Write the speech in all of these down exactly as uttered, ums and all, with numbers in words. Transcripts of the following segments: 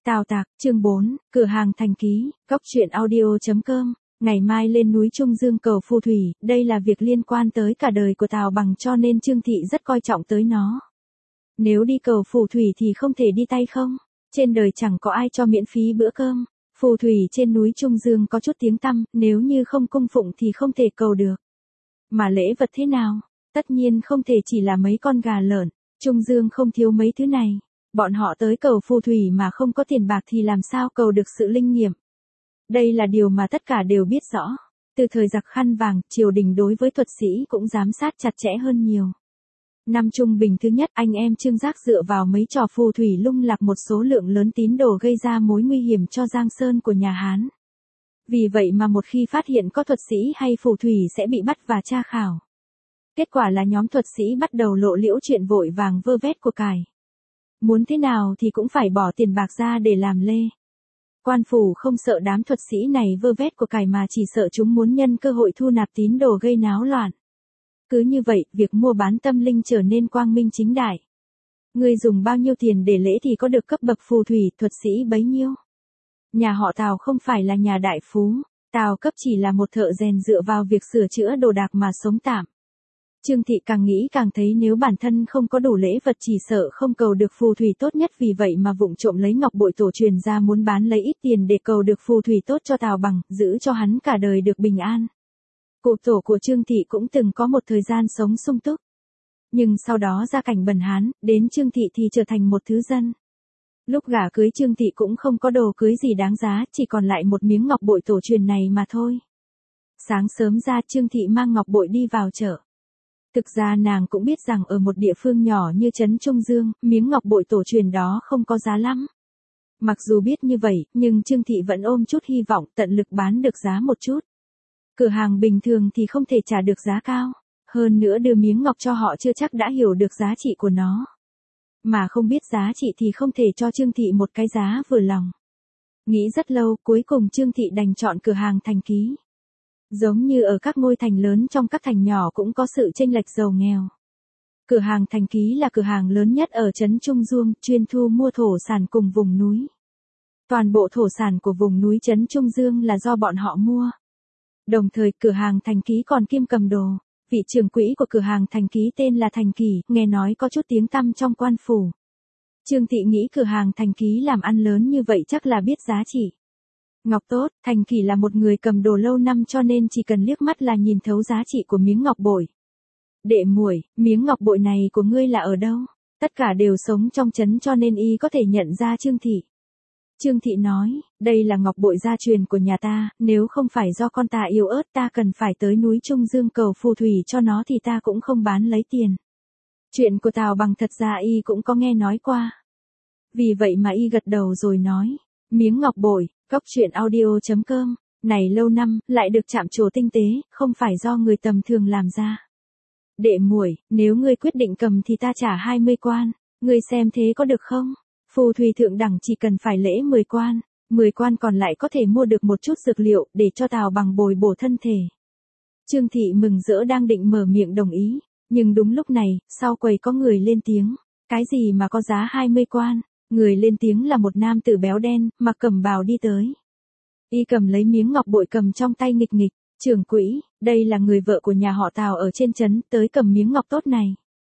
Tào Tạc, chương bốn, cửa hàng Thành Ký, góc truyện audio chấm com. Ngày mai lên núi Trung Dương cầu phù thủy, đây là việc liên quan tới cả đời của Tào Bằng cho nên Trương Thị rất coi trọng tới nó. Nếu đi cầu phù thủy thì không thể đi tay không, trên đời chẳng có ai cho miễn phí bữa cơm. Phù thủy trên núi Trung Dương có chút tiếng tăm, nếu như không cung phụng thì không thể cầu được. Mà lễ vật thế nào? Tất nhiên không thể chỉ là mấy con gà lợn, Trung Dương không thiếu mấy thứ này. Bọn họ tới cầu phù thủy mà không có tiền bạc thì làm sao cầu được sự linh nghiệm. Đây là điều mà tất cả đều biết rõ. Từ thời giặc khăn vàng, triều đình đối với thuật sĩ cũng giám sát chặt chẽ hơn nhiều. Năm Trung Bình thứ nhất, anh em Trương Giác dựa vào mấy trò phù thủy lung lạc một số lượng lớn tín đồ gây ra mối nguy hiểm cho Giang Sơn của nhà Hán. Vì vậy mà một khi phát hiện có thuật sĩ hay phù thủy sẽ bị bắt và tra khảo. Kết quả là nhóm thuật sĩ bắt đầu lộ liễu chuyện vội vàng vơ vét của cải. Muốn thế nào thì cũng phải bỏ tiền bạc ra để làm lê. Quan phủ không sợ đám thuật sĩ này vơ vét của cải mà chỉ sợ chúng muốn nhân cơ hội thu nạp tín đồ gây náo loạn. Cứ như vậy, việc mua bán tâm linh trở nên quang minh chính đại. Người dùng bao nhiêu tiền để lễ thì có được cấp bậc phù thủy, thuật sĩ bấy nhiêu. Nhà họ Tào không phải là nhà đại phú, Tào Cấp chỉ là một thợ rèn dựa vào việc sửa chữa đồ đạc mà sống tạm. Trương Thị càng nghĩ càng thấy nếu bản thân không có đủ lễ vật chỉ sợ không cầu được phù thủy tốt nhất, vì vậy mà vụng trộm lấy ngọc bội tổ truyền ra muốn bán lấy ít tiền để cầu được phù thủy tốt cho Tào Bằng, giữ cho hắn cả đời được bình an. Cụ tổ của Trương Thị cũng từng có một thời gian sống sung túc. Nhưng sau đó gia cảnh bần hán, đến Trương Thị thì trở thành một thứ dân. Lúc gả cưới Trương Thị cũng không có đồ cưới gì đáng giá, chỉ còn lại một miếng ngọc bội tổ truyền này mà thôi. Sáng sớm ra Trương Thị mang ngọc bội đi vào chợ. Thực ra nàng cũng biết rằng ở một địa phương nhỏ như trấn Trung Dương, miếng ngọc bội tổ truyền đó không có giá lắm. Mặc dù biết như vậy, nhưng Trương Thị vẫn ôm chút hy vọng tận lực bán được giá một chút. Cửa hàng bình thường thì không thể trả được giá cao, hơn nữa đưa miếng ngọc cho họ chưa chắc đã hiểu được giá trị của nó. Mà không biết giá trị thì không thể cho Trương Thị một cái giá vừa lòng. Nghĩ rất lâu, cuối cùng Trương Thị đành chọn cửa hàng Thành Ký. Giống như ở các ngôi thành lớn trong các thành nhỏ cũng có sự chênh lệch giàu nghèo. Cửa hàng Thành Ký là cửa hàng lớn nhất ở trấn Trung Dương, chuyên thu mua thổ sản cùng vùng núi. Toàn bộ thổ sản của vùng núi trấn Trung Dương là do bọn họ mua. Đồng thời cửa hàng Thành Ký còn kiêm cầm đồ. Vị trưởng quỹ của cửa hàng Thành Ký tên là Thành Kỳ, nghe nói có chút tiếng tăm trong quan phủ. Trương Thị nghĩ cửa hàng Thành Ký làm ăn lớn như vậy chắc là biết giá trị. Ngọc tốt, Thành Kỳ là một người cầm đồ lâu năm cho nên chỉ cần liếc mắt là nhìn thấu giá trị của miếng ngọc bội. Đệ muội, miếng ngọc bội này của ngươi là ở đâu? Tất cả đều sống trong trấn cho nên y có thể nhận ra Trương Thị. Trương Thị nói, đây là ngọc bội gia truyền của nhà ta, nếu không phải do con ta yếu ớt ta cần phải tới núi Trung Dương cầu phù thủy cho nó thì ta cũng không bán lấy tiền. Chuyện của Tào Bằng thật ra y cũng có nghe nói qua. Vì vậy mà y gật đầu rồi nói, miếng ngọc bội, góc truyện audio chấm com, này lâu năm, lại được chạm trổ tinh tế, không phải do người tầm thường làm ra. Đệ muội, nếu ngươi quyết định cầm thì ta trả hai mươi quan, ngươi xem thế có được không? Phù thủy thượng đẳng chỉ cần phải lễ mười quan, mười quan còn lại có thể mua được một chút dược liệu để cho Tào Bằng bồi bổ thân thể. Trương Thị mừng rỡ đang định mở miệng đồng ý, nhưng đúng lúc này, sau quầy có người lên tiếng, cái gì mà có giá hai mươi quan, người lên tiếng là một nam tử béo đen, mặc cẩm bào đi tới. Y cầm lấy miếng ngọc bội cầm trong tay nghịch nghịch, trưởng quỹ, đây là người vợ của nhà họ Tào ở trên trấn, tới cầm miếng ngọc tốt này.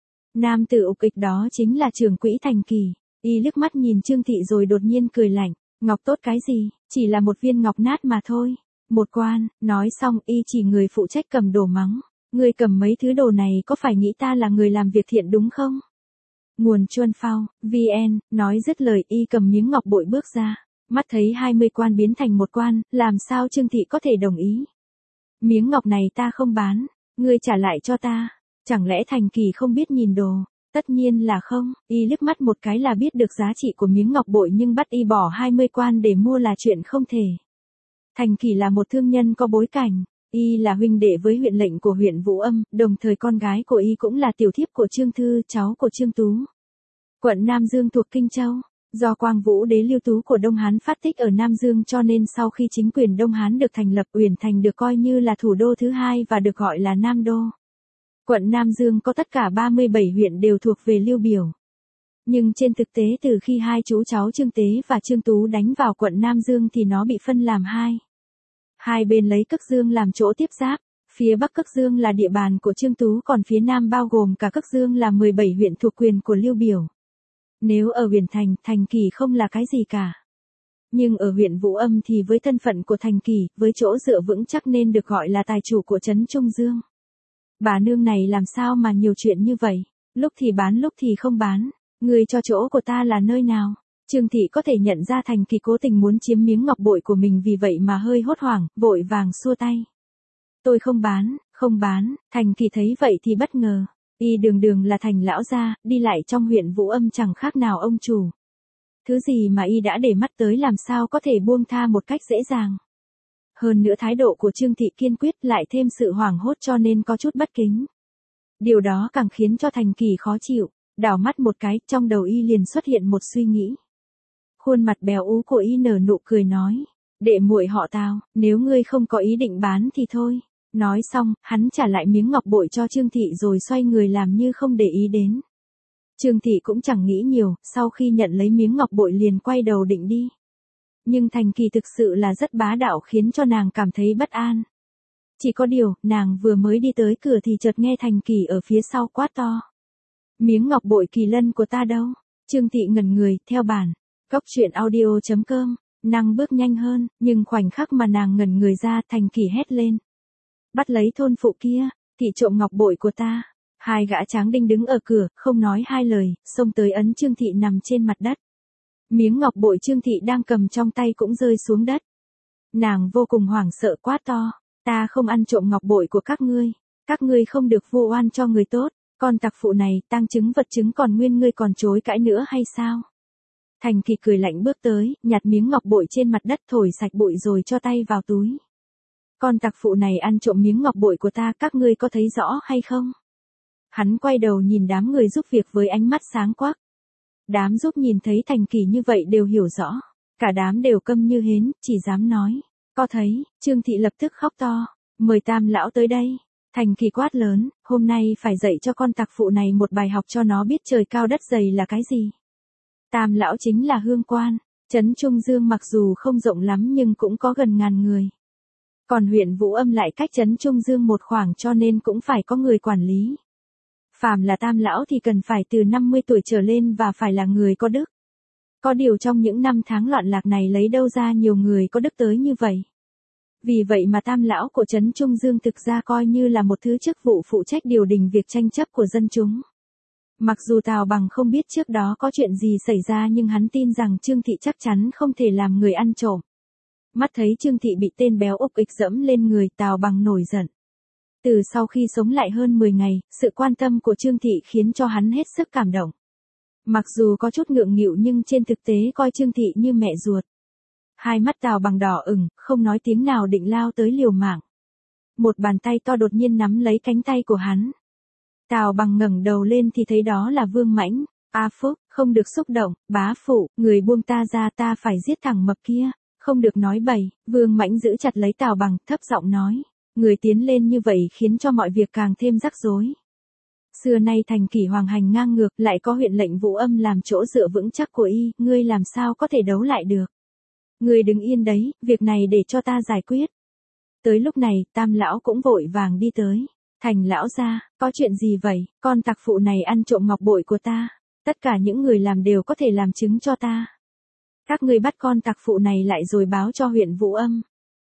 Nam tử ục ịch đó chính là trưởng quỹ Thành Kỳ. Y liếc mắt nhìn Trương Thị rồi đột nhiên cười lạnh, ngọc tốt cái gì, chỉ là một viên ngọc nát mà thôi. Một quan, nói xong y chỉ người phụ trách cầm đồ mắng, người cầm mấy thứ đồ này có phải nghĩ ta là người làm việc thiện đúng không? Nguồn Chuân Phao, vê en, nói dứt lời y cầm miếng ngọc bội bước ra, mắt thấy hai mươi quan biến thành một quan, làm sao Trương Thị có thể đồng ý? Miếng ngọc này ta không bán, ngươi trả lại cho ta, chẳng lẽ Thành Kỳ không biết nhìn đồ? Tất nhiên là không, y liếc mắt một cái là biết được giá trị của miếng ngọc bội nhưng bắt y bỏ hai mươi quan để mua là chuyện không thể. Thành Kỳ là một thương nhân có bối cảnh, y là huynh đệ với huyện lệnh của huyện Vũ Âm, đồng thời con gái của y cũng là tiểu thiếp của Trương Thư, cháu của Trương Tú. Quận Nam Dương thuộc Kinh Châu, do Quang Vũ đế Lưu Tú của Đông Hán phát tích ở Nam Dương cho nên sau khi chính quyền Đông Hán được thành lập, Uyển Thành được coi như là thủ đô thứ hai và được gọi là Nam Đô. Quận Nam Dương có tất cả ba mươi bảy huyện đều thuộc về Lưu Biểu. Nhưng trên thực tế từ khi hai chú cháu Trương Tế và Trương Tú đánh vào quận Nam Dương thì nó bị phân làm hai. Hai bên lấy Cức Dương làm chỗ tiếp giáp, phía Bắc Cức Dương là địa bàn của Trương Tú còn phía Nam bao gồm cả Cức Dương là mười bảy huyện thuộc quyền của Lưu Biểu. Nếu ở huyện Thành, Thành Kỳ không là cái gì cả. Nhưng ở huyện Vũ Âm thì với thân phận của Thành Kỳ, với chỗ dựa vững chắc nên được gọi là tài chủ của trấn Trung Dương. Bà nương này làm sao mà nhiều chuyện như vậy, lúc thì bán lúc thì không bán, người cho chỗ của ta là nơi nào? Trương Thị có thể nhận ra Thành Kỳ cố tình muốn chiếm miếng ngọc bội của mình vì vậy mà hơi hốt hoảng, vội vàng xua tay. Tôi không bán, không bán, Thành Kỳ thấy vậy thì bất ngờ. Y đường đường là Thành lão gia, đi lại trong huyện Vũ Âm chẳng khác nào ông chủ. Thứ gì mà Y đã để mắt tới làm sao có thể buông tha một cách dễ dàng. Hơn nữa thái độ của Trương Thị kiên quyết lại thêm sự hoảng hốt cho nên có chút bất kính. Điều đó càng khiến cho Thành Kỳ khó chịu, đảo mắt một cái, trong đầu Y liền xuất hiện một suy nghĩ. Khuôn mặt béo ú của Y nở nụ cười nói, đệ muội họ Tào, nếu ngươi không có ý định bán thì thôi. Nói xong, hắn trả lại miếng ngọc bội cho Trương Thị rồi xoay người làm như không để ý đến. Trương Thị cũng chẳng nghĩ nhiều, sau khi nhận lấy miếng ngọc bội liền quay đầu định đi. Nhưng Thành Kỳ thực sự là rất bá đạo khiến cho nàng cảm thấy bất an. Chỉ có điều, nàng vừa mới đi tới cửa thì chợt nghe Thành Kỳ ở phía sau quát to. Miếng ngọc bội Kỳ Lân của ta đâu? Trương Thị ngẩn người, theo bản. Cóc truyện audio chấm com, nàng bước nhanh hơn, nhưng khoảnh khắc mà nàng ngẩn người ra Thành Kỳ hét lên. Bắt lấy thôn phụ kia, thị trộm ngọc bội của ta. Hai gã tráng đinh đứng ở cửa, không nói hai lời, xông tới ấn Trương Thị nằm trên mặt đất. Miếng ngọc bội Trương Thị đang cầm trong tay cũng rơi xuống đất. Nàng vô cùng hoảng sợ quát to, ta không ăn trộm ngọc bội của các ngươi, các ngươi không được vu oan cho người tốt, con tặc phụ này, tang chứng vật chứng còn nguyên ngươi còn chối cãi nữa hay sao? Thành Kỳ cười lạnh bước tới, nhặt miếng ngọc bội trên mặt đất thổi sạch bụi rồi cho tay vào túi. Con tặc phụ này ăn trộm miếng ngọc bội của ta, các ngươi có thấy rõ hay không? Hắn quay đầu nhìn đám người giúp việc với ánh mắt sáng quắc. Đám giúp nhìn thấy Thành Kỳ như vậy đều hiểu rõ. Cả đám đều câm như hến, chỉ dám nói. Có thấy, Trương Thị lập tức khóc to. Mời Tam lão tới đây. Thành Kỳ quát lớn, hôm nay phải dạy cho con tặc phụ này một bài học cho nó biết trời cao đất dày là cái gì. Tam lão chính là Hương Quan. Trấn Trung Dương mặc dù không rộng lắm nhưng cũng có gần ngàn người. Còn huyện Vũ Âm lại cách trấn Trung Dương một khoảng cho nên cũng phải có người quản lý. Phàm là tam lão thì cần phải từ năm mươi tuổi trở lên và phải là người có đức. Có điều trong những năm tháng loạn lạc này lấy đâu ra nhiều người có đức tới như vậy. Vì vậy mà tam lão của trấn Trung Dương thực ra coi như là một thứ chức vụ phụ trách điều đình việc tranh chấp của dân chúng. Mặc dù Tào Bằng không biết trước đó có chuyện gì xảy ra nhưng hắn tin rằng Trương Thị chắc chắn không thể làm người ăn trộm. Mắt thấy Trương Thị bị tên béo ục ịch dẫm lên người, Tào Bằng nổi giận. Từ sau khi sống lại hơn mười ngày, sự quan tâm của Trương Thị khiến cho hắn hết sức cảm động. Mặc dù có chút ngượng nghịu nhưng trên thực tế coi Trương Thị như mẹ ruột. Hai mắt Tào Bằng đỏ ửng, không nói tiếng nào định lao tới liều mạng. Một bàn tay to đột nhiên nắm lấy cánh tay của hắn. Tào Bằng ngẩng đầu lên thì thấy đó là Vương Mãnh. A Phúc, không được xúc động, bá phụ, người buông ta ra, ta phải giết thằng mập kia. Không được nói bậy. Vương Mãnh giữ chặt lấy Tào Bằng, thấp giọng nói. Người tiến lên như vậy khiến cho mọi việc càng thêm rắc rối. Xưa nay Thành Kỳ hoàng hành ngang ngược, lại có huyện lệnh Vũ Âm làm chỗ dựa vững chắc của y, ngươi làm sao có thể đấu lại được. Ngươi đứng yên đấy, việc này để cho ta giải quyết. Tới lúc này, tam lão cũng vội vàng đi tới. Thành lão gia, có chuyện gì vậy, con tặc phụ này ăn trộm ngọc bội của ta. Tất cả những người làm đều có thể làm chứng cho ta. Các ngươi bắt con tặc phụ này lại rồi báo cho huyện Vũ Âm.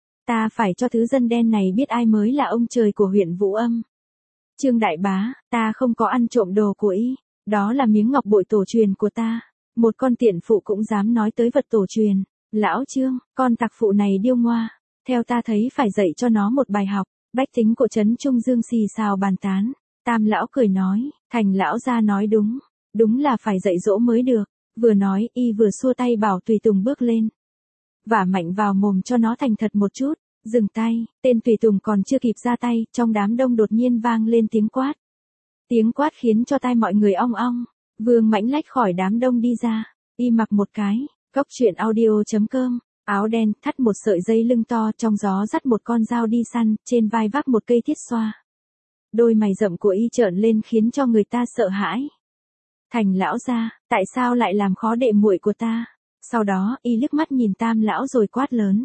Ta phải cho thứ dân đen này biết ai mới là ông trời của huyện Vũ Âm. Trương đại bá, ta không có ăn trộm đồ của y, đó là miếng ngọc bội tổ truyền của ta. Một con tiện phụ cũng dám nói tới vật tổ truyền. Lão Trương, con tặc phụ này điêu ngoa, theo ta thấy phải dạy cho nó một bài học. Bách tính của trấn Trung Dương xì xào bàn tán. Tam lão cười nói, Thành lão gia nói đúng, đúng là phải dạy dỗ mới được. Vừa nói, y vừa xua tay bảo tùy tùng bước lên. Vả mạnh vào mồm cho nó thành thật một chút, dừng tay, tên tùy tùng còn chưa kịp ra tay, trong đám đông đột nhiên vang lên tiếng quát. Tiếng quát khiến cho tai mọi người ong ong, Vương Mãnh lách khỏi đám đông đi ra, y mặc một cái, cóc truyện audio chấm com, áo đen, thắt một sợi dây lưng to, trong gió dắt một con dao đi săn, trên vai vác một cây thiết xoa. Đôi mày rậm của y trợn lên khiến cho người ta sợ hãi. Thành lão gia, tại sao lại làm khó đệ muội của ta? Sau đó, y liếc mắt nhìn Tam lão rồi quát lớn.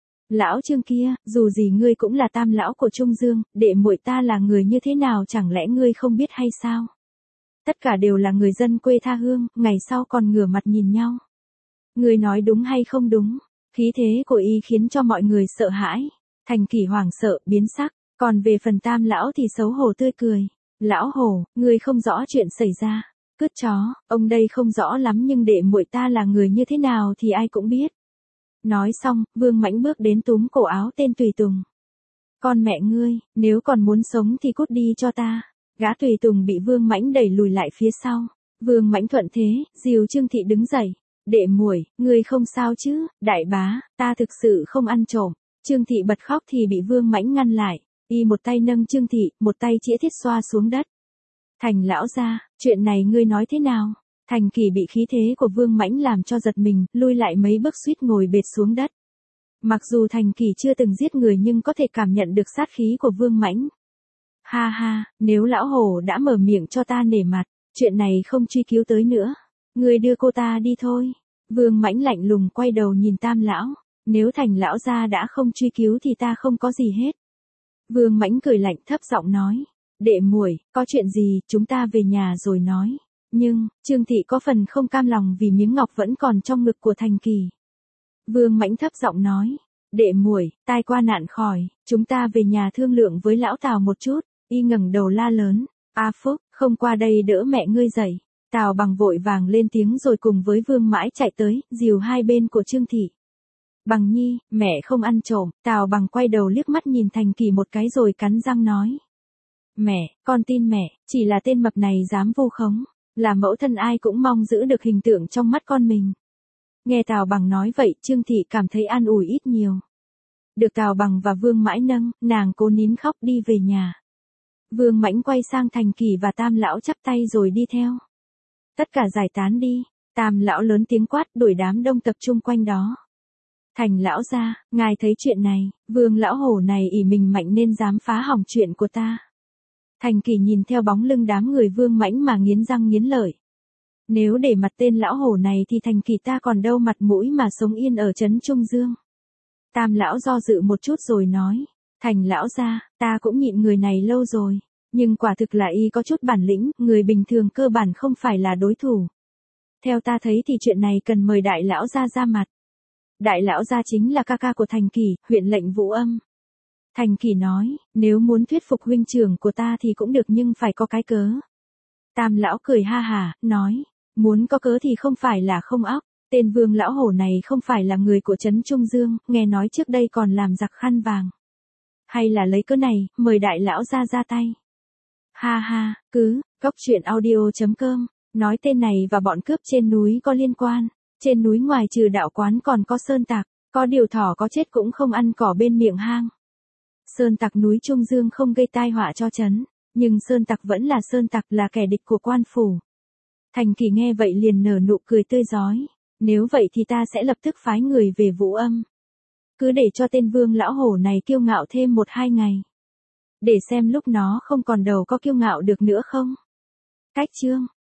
Lão Trương kia, dù gì ngươi cũng là Tam lão của Trung Dương, đệ muội ta là người như thế nào chẳng lẽ ngươi không biết hay sao? Tất cả đều là người dân quê tha hương, ngày sau còn ngửa mặt nhìn nhau. Ngươi nói đúng hay không đúng? Khí thế của y khiến cho mọi người sợ hãi. Thành Kỷ hoảng sợ, biến sắc, còn về phần Tam lão thì xấu hổ tươi cười. Lão Hổ, ngươi không rõ chuyện xảy ra. Cướt chó, ông đây không rõ lắm nhưng đệ muội ta là người như thế nào thì ai cũng biết. Nói xong, Vương Mãnh bước đến túm cổ áo tên tùy tùng. Con mẹ ngươi, nếu còn muốn sống thì cút đi cho ta. Gã tùy tùng bị Vương Mãnh đẩy lùi lại phía sau. Vương Mãnh thuận thế, dìu Trương Thị đứng dậy. Đệ muội, ngươi không sao chứ? Đại bá, ta thực sự không ăn trộm. Trương Thị bật khóc thì bị Vương Mãnh ngăn lại. Y một tay nâng Trương Thị, một tay chĩa thiết xoa xuống đất. Thành lão gia, chuyện này ngươi nói thế nào? Thành Kỳ bị khí thế của Vương Mãnh làm cho giật mình, lui lại mấy bước suýt ngồi bệt xuống đất. Mặc dù Thành Kỳ chưa từng giết người nhưng có thể cảm nhận được sát khí của Vương Mãnh. Ha ha, nếu lão Hổ đã mở miệng cho ta nể mặt, chuyện này không truy cứu tới nữa. Ngươi đưa cô ta đi thôi. Vương Mãnh lạnh lùng quay đầu nhìn Tam lão. Nếu Thành lão gia đã không truy cứu thì ta không có gì hết. Vương Mãnh cười lạnh thấp giọng nói. Đệ muội, có chuyện gì, chúng ta về nhà rồi nói. Nhưng, Trương Thị có phần không cam lòng vì miếng ngọc vẫn còn trong ngực của Thành Kỳ. Vương Mãnh thấp giọng nói. Đệ muội, tai qua nạn khỏi, chúng ta về nhà thương lượng với lão Tào một chút. Y ngẩng đầu la lớn. A Phúc, không qua đây đỡ mẹ ngươi dậy. Tào Bằng vội vàng lên tiếng rồi cùng với Vương Mãi chạy tới, dìu hai bên của Trương Thị. Bằng nhi, mẹ không ăn trộm. Tào Bằng quay đầu liếc mắt nhìn Thành Kỳ một cái rồi cắn răng nói. Mẹ, con tin mẹ, chỉ là tên mập này dám vu khống. Là mẫu thân ai cũng mong giữ được hình tượng trong mắt con mình. Nghe Tào Bằng nói vậy, Trương Thị cảm thấy an ủi ít nhiều. Được Tào Bằng và Vương Mãi nâng, nàng cố nín khóc đi về nhà. Vương Mãnh quay sang Thành Kỳ và Tam lão chắp tay rồi đi theo. Tất cả giải tán đi. Tam lão lớn tiếng quát đuổi đám đông tập trung quanh đó. Thành lão gia, ngài thấy chuyện này, Vương lão hổ này ỷ mình mạnh nên dám phá hỏng chuyện của ta. Thành Kỳ nhìn theo bóng lưng đám người Vương Mãnh mà nghiến răng nghiến lợi. Nếu để mặt tên lão hổ này thì Thành Kỳ ta còn đâu mặt mũi mà sống yên ở trấn Trung Dương. Tam lão do dự một chút rồi nói. Thành lão gia, ta cũng nhịn người này lâu rồi. Nhưng quả thực là y có chút bản lĩnh, người bình thường cơ bản không phải là đối thủ. Theo ta thấy thì chuyện này cần mời đại lão gia ra mặt. Đại lão gia chính là ca ca của Thành Kỳ, huyện lệnh Vũ Âm. Thành Kỳ nói, nếu muốn thuyết phục huynh trưởng của ta thì cũng được nhưng phải có cái cớ. Tam lão cười ha hà, nói, muốn có cớ thì không phải là không óc. Tên Vương lão hổ này không phải là người của trấn Trung Dương, nghe nói trước đây còn làm giặc khăn vàng. Hay là lấy cớ này, mời đại lão gia ra tay. Ha ha, cứ, góc truyện audio chấm com, nói tên này và bọn cướp trên núi có liên quan. Trên núi ngoài trừ đạo quán còn có sơn tặc, có điều thỏ có chết cũng không ăn cỏ bên miệng hang. Sơn tặc núi Trung Dương không gây tai họa cho trấn, nhưng sơn tặc vẫn là sơn tặc, là kẻ địch của quan phủ. Thành Kỳ nghe vậy liền nở nụ cười tươi rói. Nếu vậy thì ta sẽ lập tức phái người về Vũ Âm. Cứ để cho tên Vương lão hổ này kiêu ngạo thêm một hai ngày. Để xem lúc nó không còn đầu có kiêu ngạo được nữa không. Cách chương